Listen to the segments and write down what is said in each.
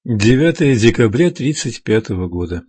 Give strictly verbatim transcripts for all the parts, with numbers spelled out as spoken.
девятое декабря тридцать пятого года.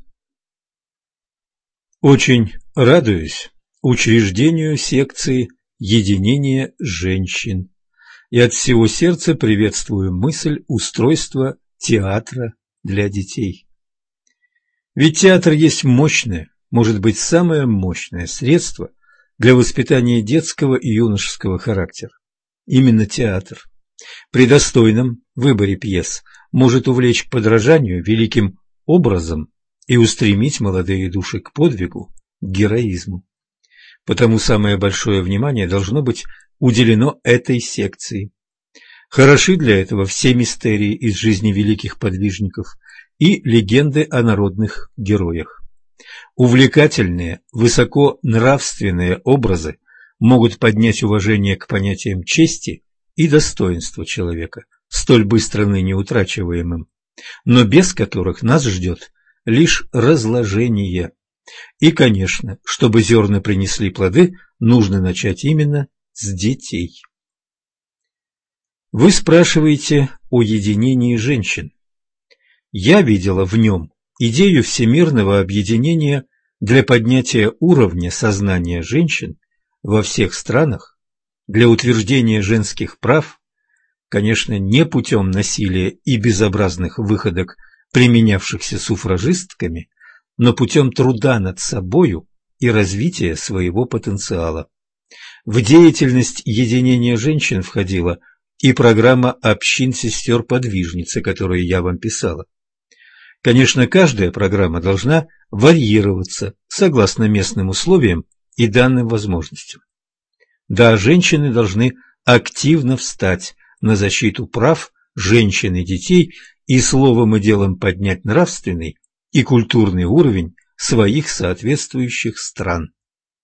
Очень радуюсь учреждению секции единения женщин и от всего сердца приветствую мысль устройства театра для детей. Ведь театр есть мощное, может быть, самое мощное средство для воспитания детского и юношеского характера. Именно театр при достойном выборе пьес может увлечь к подражанию великим образом и устремить молодые души к подвигу, к героизму. Потому самое большое внимание должно быть уделено этой секции. Хороши для этого все мистерии из жизни великих подвижников и легенды о народных героях. Увлекательные, высоко нравственные образы могут поднять уважение к понятиям чести и достоинства человека, столь быстро ныне утрачиваемым, но без которых нас ждет лишь разложение. И, конечно, чтобы зерна принесли плоды, нужно начать именно с детей. Вы спрашиваете о единении женщин. Я видела в нем идею всемирного объединения для поднятия уровня сознания женщин во всех странах, для утверждения женских прав, конечно, не путем насилия и безобразных выходок, применявшихся суфражистками, но путем труда над собою и развития своего потенциала. В деятельность единения женщин входила и программа общин сестер-подвижниц, которую я вам писала. Конечно, каждая программа должна варьироваться согласно местным условиям и данным возможностям. Да, женщины должны активно встать на защиту прав женщин и детей и словом и делом поднять нравственный и культурный уровень своих соответствующих стран.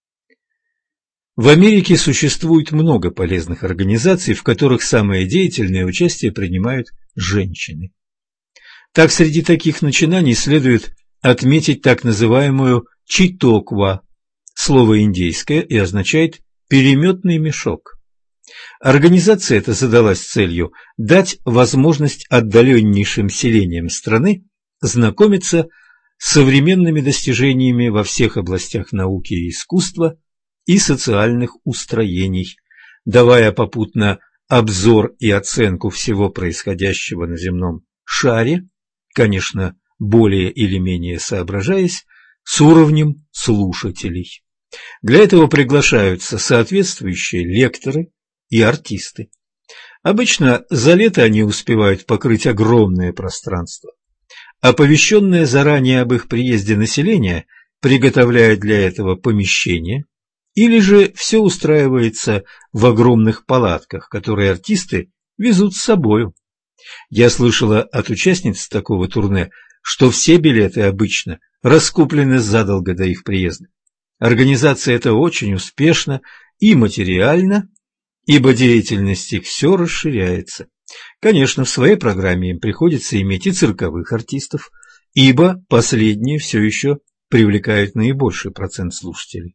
В Америке существует много полезных организаций, в которых самое деятельное участие принимают женщины. Так, среди таких начинаний следует отметить так называемую читоква, слово индейское и означает «переметный мешок». Организация эта задалась целью дать возможность отдаленнейшим селениям страны знакомиться с современными достижениями во всех областях науки и искусства и социальных устроений, давая попутно обзор и оценку всего происходящего на земном шаре, конечно, более или менее соображаясь, с уровнем слушателей. Для этого приглашаются соответствующие лекторы и артисты. Обычно за лето они успевают покрыть огромное пространство. Оповещенное заранее об их приезде население приготовляет для этого помещение, или же все устраивается в огромных палатках, которые артисты везут с собою. Я слышала от участниц такого турне, что все билеты обычно раскуплены задолго до их приезда. Организация эта очень успешна и материально, ибо деятельность их все расширяется. Конечно, в своей программе им приходится иметь и цирковых артистов, ибо последние все еще привлекают наибольший процент слушателей.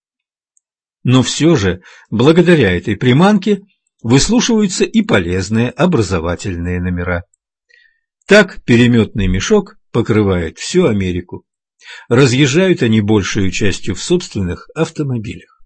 Но все же, благодаря этой приманке, выслушиваются и полезные образовательные номера. Так переметный мешок покрывает всю Америку. Разъезжают они большей частью в собственных автомобилях.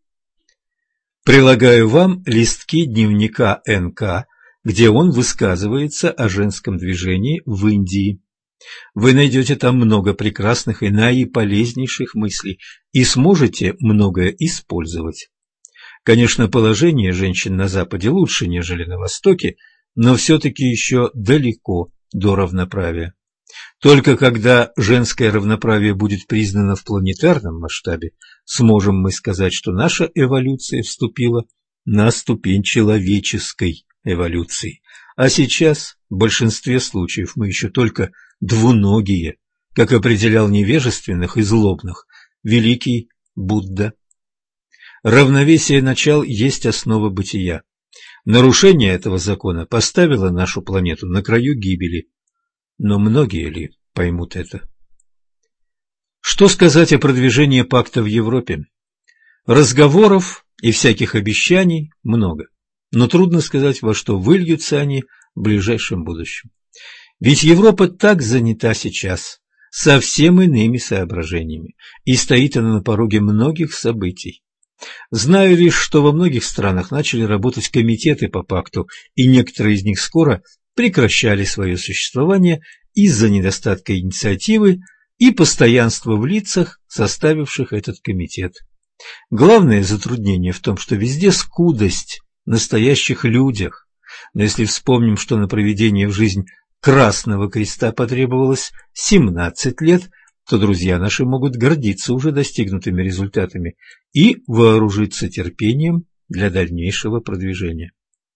Прилагаю вам листки дневника эн ка, где он высказывается о женском движении в Индии. Вы найдете там много прекрасных и наиполезнейших мыслей и сможете многое использовать. Конечно, положение женщин на Западе лучше, нежели на Востоке, но все-таки еще далеко до равноправия. Только когда женское равноправие будет признано в планетарном масштабе, сможем мы сказать, что наша эволюция вступила на ступень человеческой эволюции. А сейчас, в большинстве случаев, мы еще только двуногие, как определял невежественных и злобных великий Будда. Равновесие начал есть основа бытия. Нарушение этого закона поставило нашу планету на краю гибели. Но многие ли поймут это? Что сказать о продвижении пакта в Европе? Разговоров и всяких обещаний много, но трудно сказать, во что выльются они в ближайшем будущем. Ведь Европа так занята сейчас совсем иными соображениями, и стоит она на пороге многих событий. Знаю лишь, что во многих странах начали работать комитеты по пакту, и некоторые из них скоро прекращали свое существование из-за недостатка инициативы и постоянства в лицах, составивших этот комитет. Главное затруднение в том, что везде скудость в настоящих людях. Но если вспомним, что на проведение в жизнь Красного Креста потребовалось семнадцать лет, то друзья наши могут гордиться уже достигнутыми результатами и вооружиться терпением для дальнейшего продвижения.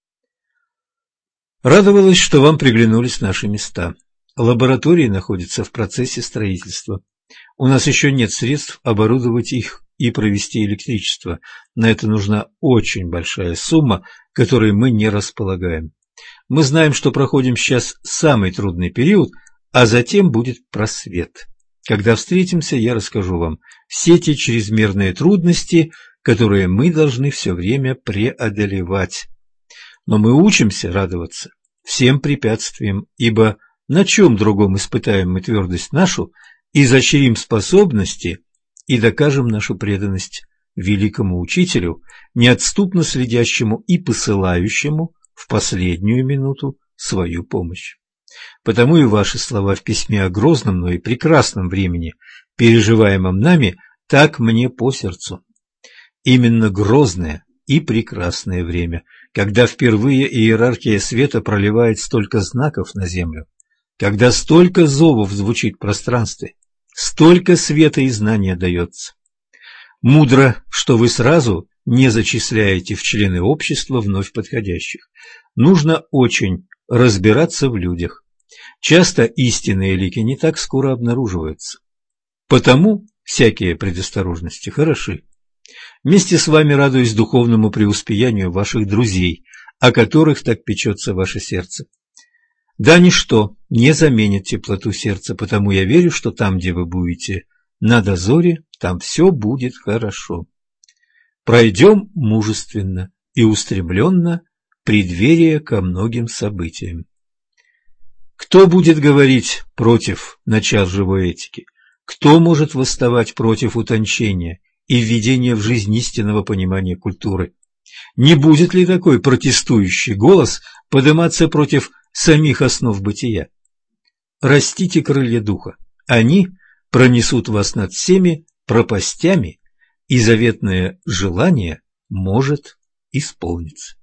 Радовалась, что вам приглянулись наши места. Лаборатории находятся в процессе строительства. У нас еще нет средств оборудовать их и провести электричество. На это нужна очень большая сумма, которой мы не располагаем. Мы знаем, что проходим сейчас самый трудный период, а затем будет просвет. Когда встретимся, я расскажу вам все те чрезмерные трудности, которые мы должны все время преодолевать. Но мы учимся радоваться всем препятствиям, ибо на чем другом испытаем мы твердость нашу, изощрим способности и докажем нашу преданность великому учителю, неотступно следящему и посылающему в последнюю минуту свою помощь. Потому и ваши слова в письме о грозном, но и прекрасном времени, переживаемом нами, так мне по сердцу. Именно грозное и прекрасное время, когда впервые иерархия света проливает столько знаков на землю, когда столько зовов звучит в пространстве, столько света и знания дается. Мудро, что вы сразу не зачисляете в члены общества вновь подходящих. Нужно очень разбираться в людях. Часто истинные лики не так скоро обнаруживаются. Потому всякие предосторожности хороши. Вместе с вами радуюсь духовному преуспеянию ваших друзей, о которых так печется ваше сердце. Да ничто не заменит теплоту сердца, потому я верю, что там, где вы будете на дозоре, там все будет хорошо. Пройдем мужественно и устремленно преддверие ко многим событиям. Кто будет говорить против начал живой этики? Кто может восставать против утончения и введения в жизнь истинного понимания культуры? Не будет ли такой протестующий голос подниматься против самих основ бытия? Растите крылья духа, они пронесут вас над всеми пропастями, и заветное желание может исполниться.